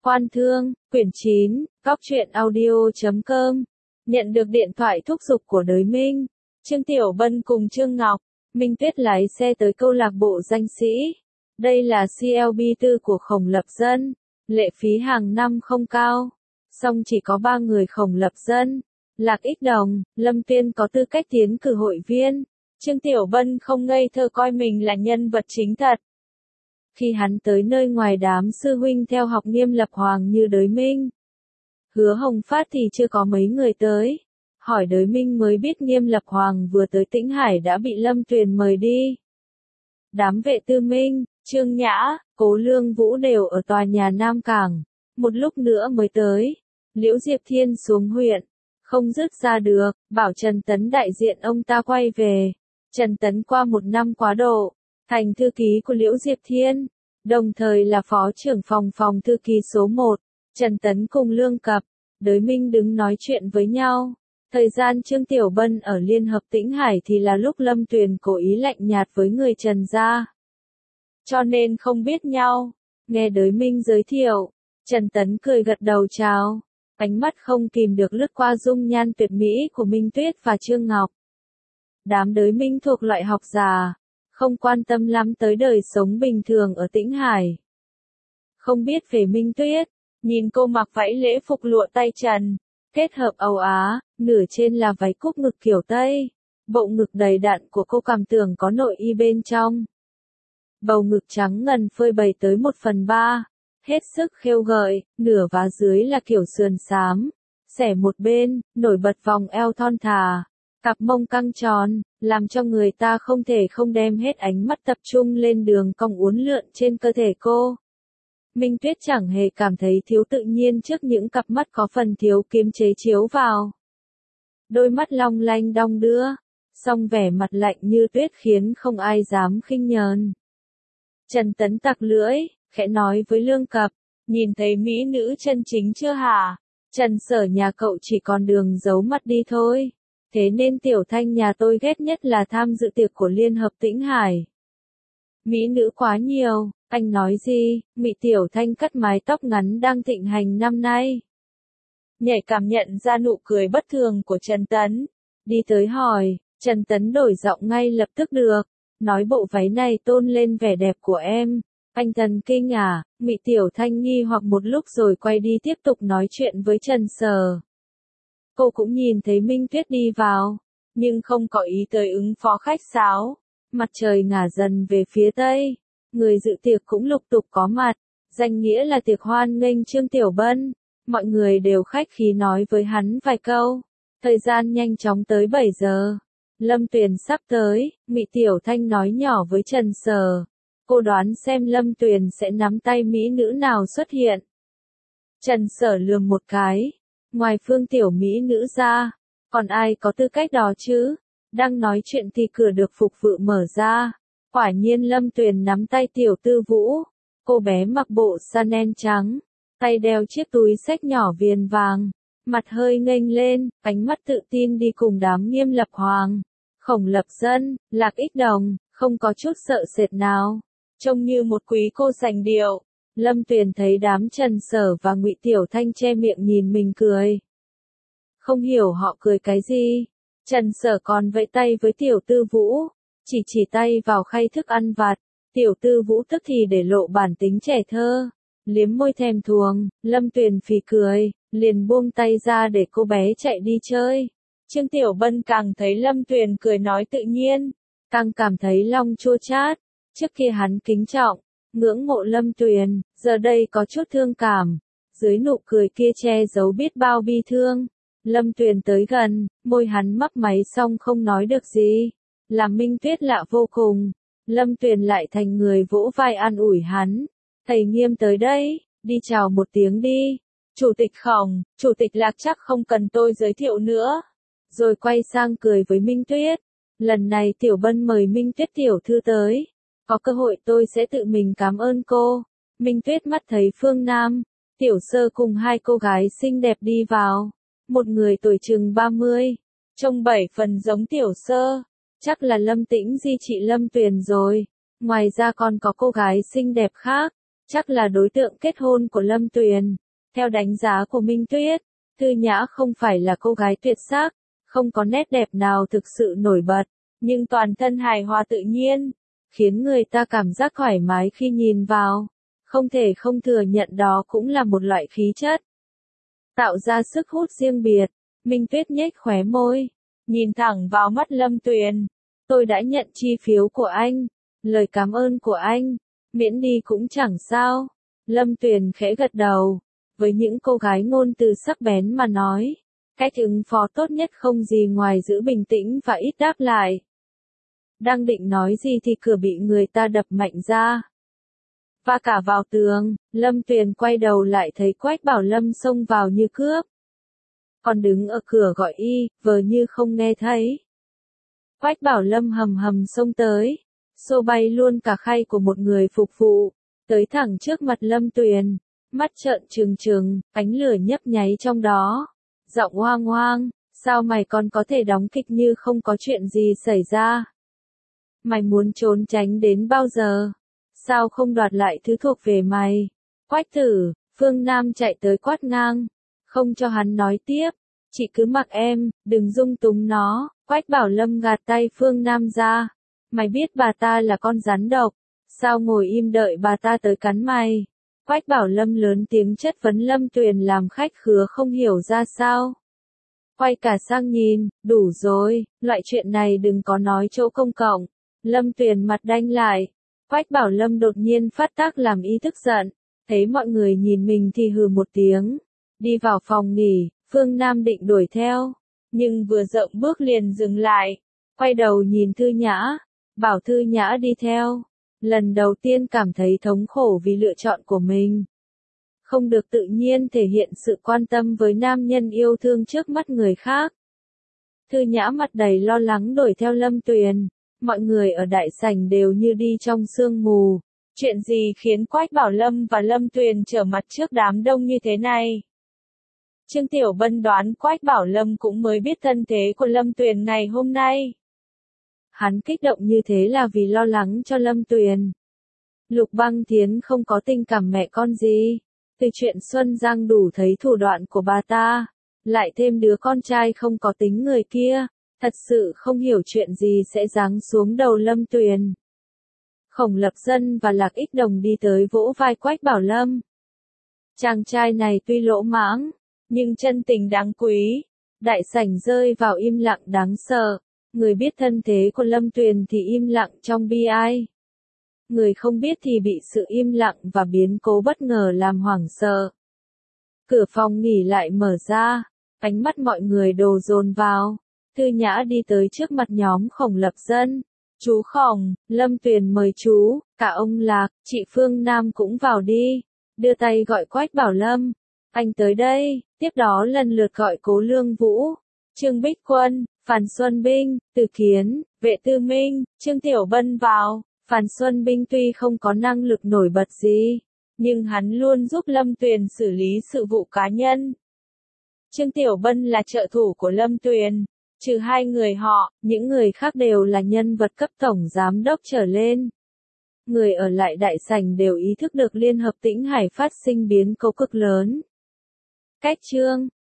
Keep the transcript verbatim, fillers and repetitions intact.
Quan Thương, quyển chín, góc truyện audio chấm com. Nhận được điện thoại thúc giục của Đới Minh, Trương Tiểu Bân cùng Trương Ngọc, Minh Tuyết lái xe tới câu lạc bộ danh sĩ. Đây là xê lờ bê tư của Khổng Lập Dân, lệ phí hàng năm không cao, song chỉ có ba người Khổng Lập Dân, Lạc Ích Đồng, Lâm Tuyên có tư cách tiến cử hội viên. Trương Tiểu Bân không ngây thơ coi mình là nhân vật chính thật. Khi hắn tới nơi ngoài đám sư huynh theo học Nghiêm Lập Hoàng như Đới Minh, Hứa Hồng Phát thì chưa có mấy người tới. Hỏi Đới Minh mới biết Nghiêm Lập Hoàng vừa tới Tĩnh Hải đã bị Lâm Tuyền mời đi. Đám vệ tư Minh, Trương Nhã, Cố Lương Vũ đều ở tòa nhà Nam Cảng, một lúc nữa mới tới. Liễu Diệp Thiên xuống huyện, không dứt ra được, bảo Trần Tấn đại diện ông ta quay về. Trần Tấn qua một năm quá độ, thành thư ký của Liễu Diệp Thiên, đồng thời là phó trưởng phòng phòng thư ký số một. Trần Tấn cùng Lương Cập, Đới Minh đứng nói chuyện với nhau. Thời gian Trương Tiểu Bân ở Liên Hợp Tĩnh Hải thì là lúc Lâm Tuyền cố ý lạnh nhạt với người Trần gia, cho nên không biết nhau. Nghe Đới Minh giới thiệu, Trần Tấn cười gật đầu chào, ánh mắt không kìm được lướt qua dung nhan tuyệt mỹ của Minh Tuyết và Trương Ngọc. Đám Đới Minh thuộc loại học già, không quan tâm lắm tới đời sống bình thường ở Tĩnh Hải. Không biết về Minh Tuyết, nhìn cô mặc váy lễ phục lụa tay trần, kết hợp Âu Á, nửa trên là váy cúc ngực kiểu Tây. Bộ ngực đầy đặn của cô cảm tưởng có nội y bên trong. Bầu ngực trắng ngần phơi bày tới một phần ba, hết sức khêu gợi, nửa vá dưới là kiểu sườn xám, xẻ một bên, nổi bật vòng eo thon thả, cặp mông căng tròn, làm cho người ta không thể không đem hết ánh mắt tập trung lên đường cong uốn lượn trên cơ thể cô. Minh Tuyết chẳng hề cảm thấy thiếu tự nhiên trước những cặp mắt có phần thiếu kiềm chế chiếu vào. Đôi mắt long lanh đong đưa, song vẻ mặt lạnh như tuyết khiến không ai dám khinh nhờn. Trần Tấn tặc lưỡi, khẽ nói với Lương Cập, nhìn thấy mỹ nữ chân chính chưa hả? Trần Sở nhà cậu chỉ còn đường giấu mặt đi thôi. Thế nên Tiểu Thanh nhà tôi ghét nhất là tham dự tiệc của Liên Hợp Tĩnh Hải. Mỹ nữ quá nhiều, anh nói gì? Mị Tiểu Thanh cắt mái tóc ngắn đang thịnh hành năm nay. Nhảy cảm nhận ra nụ cười bất thường của Trần Tấn, đi tới hỏi. Trần Tấn đổi giọng ngay lập tức được, nói bộ váy này tôn lên vẻ đẹp của em. Anh thần kinh à? Mị Tiểu Thanh nghi hoặc một lúc rồi quay đi tiếp tục nói chuyện với Trần Sở. Cô cũng nhìn thấy Minh Tuyết đi vào, nhưng không có ý tới ứng phó khách sáo. Mặt trời ngả dần về phía tây, người dự tiệc cũng lục tục có mặt, danh nghĩa là tiệc hoan nghênh Trương Tiểu Bân. Mọi người đều khách khí nói với hắn vài câu. Thời gian nhanh chóng tới bảy giờ. Lâm Tuyền sắp tới, Mị Tiểu Thanh nói nhỏ với Trần Sở. Cô đoán xem Lâm Tuyền sẽ nắm tay mỹ nữ nào xuất hiện. Trần Sở lườm một cái. Ngoài Phương Tiểu mỹ nữ ra, còn ai có tư cách đó chứ? Đang nói chuyện thì cửa được phục vụ mở ra. Quả nhiên Lâm Tuyền nắm tay Tiểu Tư Vũ. Cô bé mặc bộ Chanel trắng, tay đeo chiếc túi xách nhỏ viền vàng, mặt hơi nghênh lên, ánh mắt tự tin đi cùng đám Nghiêm Lập Hoàng, Khổng Lập Dân, Lạc Ích Đồng, không có chút sợ sệt nào, trông như một quý cô sành điệu. Lâm Tuyền thấy đám Trần Sở và Ngụy Tiểu Thanh che miệng nhìn mình cười. Không hiểu họ cười cái gì. Trần Sở còn vẫy tay với Tiểu Tư Vũ, chỉ chỉ tay vào khay thức ăn vặt. Tiểu Tư Vũ tức thì để lộ bản tính trẻ thơ, liếm môi thèm thuồng. Lâm Tuyền phì cười, liền buông tay ra để cô bé chạy đi chơi. Trương Tiểu Bân càng thấy Lâm Tuyền cười nói tự nhiên, càng cảm thấy lòng chua chát. Trước kia hắn kính trọng, ngưỡng mộ Lâm Tuyền, giờ đây có chút thương cảm. Dưới nụ cười kia che giấu biết bao bi thương. Lâm Tuyền tới gần, môi hắn mấp máy xong không nói được gì, làm Minh Tuyết lạ vô cùng. Lâm Tuyền lại thành người vỗ vai an ủi hắn. Thầy Nghiêm tới đây, đi chào một tiếng đi. Chủ tịch Khổng, Chủ tịch Lạc chắc không cần tôi giới thiệu nữa. Rồi quay sang cười với Minh Tuyết. Lần này Tiểu Bân mời Minh Tuyết tiểu thư tới. Có cơ hội tôi sẽ tự mình cảm ơn cô. Minh Tuyết mắt thấy Phương Nam, Tiểu Sơ cùng hai cô gái xinh đẹp đi vào. Một người tuổi chừng ba mươi, trông bảy phần giống Tiểu Sơ. Chắc là Lâm Tĩnh Di chị Lâm Tuyền rồi. Ngoài ra còn có cô gái xinh đẹp khác. chắc là đối tượng kết hôn của Lâm Tuyền. Theo đánh giá của Minh Tuyết, Thư Nhã không phải là cô gái tuyệt sắc, không có nét đẹp nào thực sự nổi bật, nhưng toàn thân hài hòa tự nhiên, khiến người ta cảm giác thoải mái khi nhìn vào. Không thể không thừa nhận đó cũng là một loại khí chất, tạo ra sức hút riêng biệt. Minh Tuyết nhếch khóe môi, nhìn thẳng vào mắt Lâm Tuyền. Tôi đã nhận chi phiếu của anh, lời cảm ơn của anh, miễn đi cũng chẳng sao. Lâm Tuyền khẽ gật đầu, với những cô gái ngôn từ sắc bén mà nói, cách ứng phó tốt nhất không gì ngoài giữ bình tĩnh và ít đáp lại. Đang định nói gì thì cửa bị người ta đập mạnh ra. Và cả vào tường, Lâm Tuyền quay đầu lại thấy Quách Bảo Lâm xông vào như cướp. Còn đứng ở cửa gọi y, vờ như không nghe thấy. Quách Bảo Lâm hầm hầm xông tới, xô bay luôn cả khay của một người phục vụ, tới thẳng trước mặt Lâm Tuyền, mắt trợn trừng trừng, ánh lửa nhấp nháy trong đó. Giọng hoang hoang, sao mày còn có thể đóng kịch như không có chuyện gì xảy ra? Mày muốn trốn tránh đến bao giờ? Sao không đoạt lại thứ thuộc về mày? Quách Tử, Phương Nam chạy tới quát ngang, không cho hắn nói tiếp. Chị cứ mặc em, đừng dung túng nó. Quách Bảo Lâm gạt tay Phương Nam ra. Mày biết bà ta là con rắn độc, sao ngồi im đợi bà ta tới cắn mày? Quách Bảo Lâm lớn tiếng chất vấn Lâm Tuyền làm khách khứa không hiểu ra sao. Quay cả sang nhìn, đủ rồi, loại chuyện này đừng có nói chỗ công cộng. Lâm Tuyền mặt đanh lại. Quách Bảo Lâm đột nhiên phát tác làm y tức giận, thấy mọi người nhìn mình thì hừ một tiếng, đi vào phòng nghỉ. Phương Nam định đuổi theo, nhưng vừa dậm bước liền dừng lại, quay đầu nhìn Thư Nhã, bảo Thư Nhã đi theo. Lần đầu tiên cảm thấy thống khổ vì lựa chọn của mình. Không được tự nhiên thể hiện sự quan tâm với nam nhân yêu thương trước mắt người khác. Thư Nhã mặt đầy lo lắng đuổi theo Lâm Tuyền, mọi người ở đại sảnh đều như đi trong sương mù. Chuyện gì khiến Quách Bảo Lâm và Lâm Tuyền trở mặt trước đám đông như thế này? Trương Tiểu Bân đoán Quách Bảo Lâm cũng mới biết thân thế của Lâm Tuyền ngày hôm nay. Hắn kích động như thế là vì lo lắng cho Lâm Tuyền. Lục Băng Thiến không có tình cảm mẹ con gì. Từ chuyện Xuân Giang đủ thấy thủ đoạn của bà ta, lại thêm đứa con trai không có tính người kia, thật sự không hiểu chuyện gì sẽ giáng xuống đầu Lâm Tuyền. Khổng Lập Dân và Lạc Ích Đồng đi tới vỗ vai Quách Bảo Lâm. Chàng trai này tuy lỗ mãng, nhưng chân tình đáng quý. Đại sảnh rơi vào im lặng đáng sợ. Người biết thân thế của Lâm Tuyền thì im lặng trong bi ai. Người không biết thì bị sự im lặng và biến cố bất ngờ làm hoảng sợ. Cửa phòng nghỉ lại mở ra, ánh mắt mọi người đổ dồn vào. Thư Nhã đi tới trước mặt nhóm Khổng Lập Dân. Chú Khổng, Lâm Tuyền mời chú, cả ông Lạc, chị Phương Nam cũng vào đi. Đưa tay gọi Quách Bảo Lâm. Anh tới đây, tiếp đó lần lượt gọi Cố Lương Vũ, Trương Bích Quân, Phan Xuân Binh, Từ Kiến, Vệ Tư Minh, Trương Tiểu Bân vào. Phan Xuân Binh tuy không có năng lực nổi bật gì, nhưng hắn luôn giúp Lâm Tuyền xử lý sự vụ cá nhân. Trương Tiểu Bân là trợ thủ của Lâm Tuyền, trừ hai người họ, những người khác đều là nhân vật cấp tổng giám đốc trở lên. Người ở lại đại sảnh đều ý thức được Liên Hợp Tĩnh Hải phát sinh biến cố cực lớn. Cách chương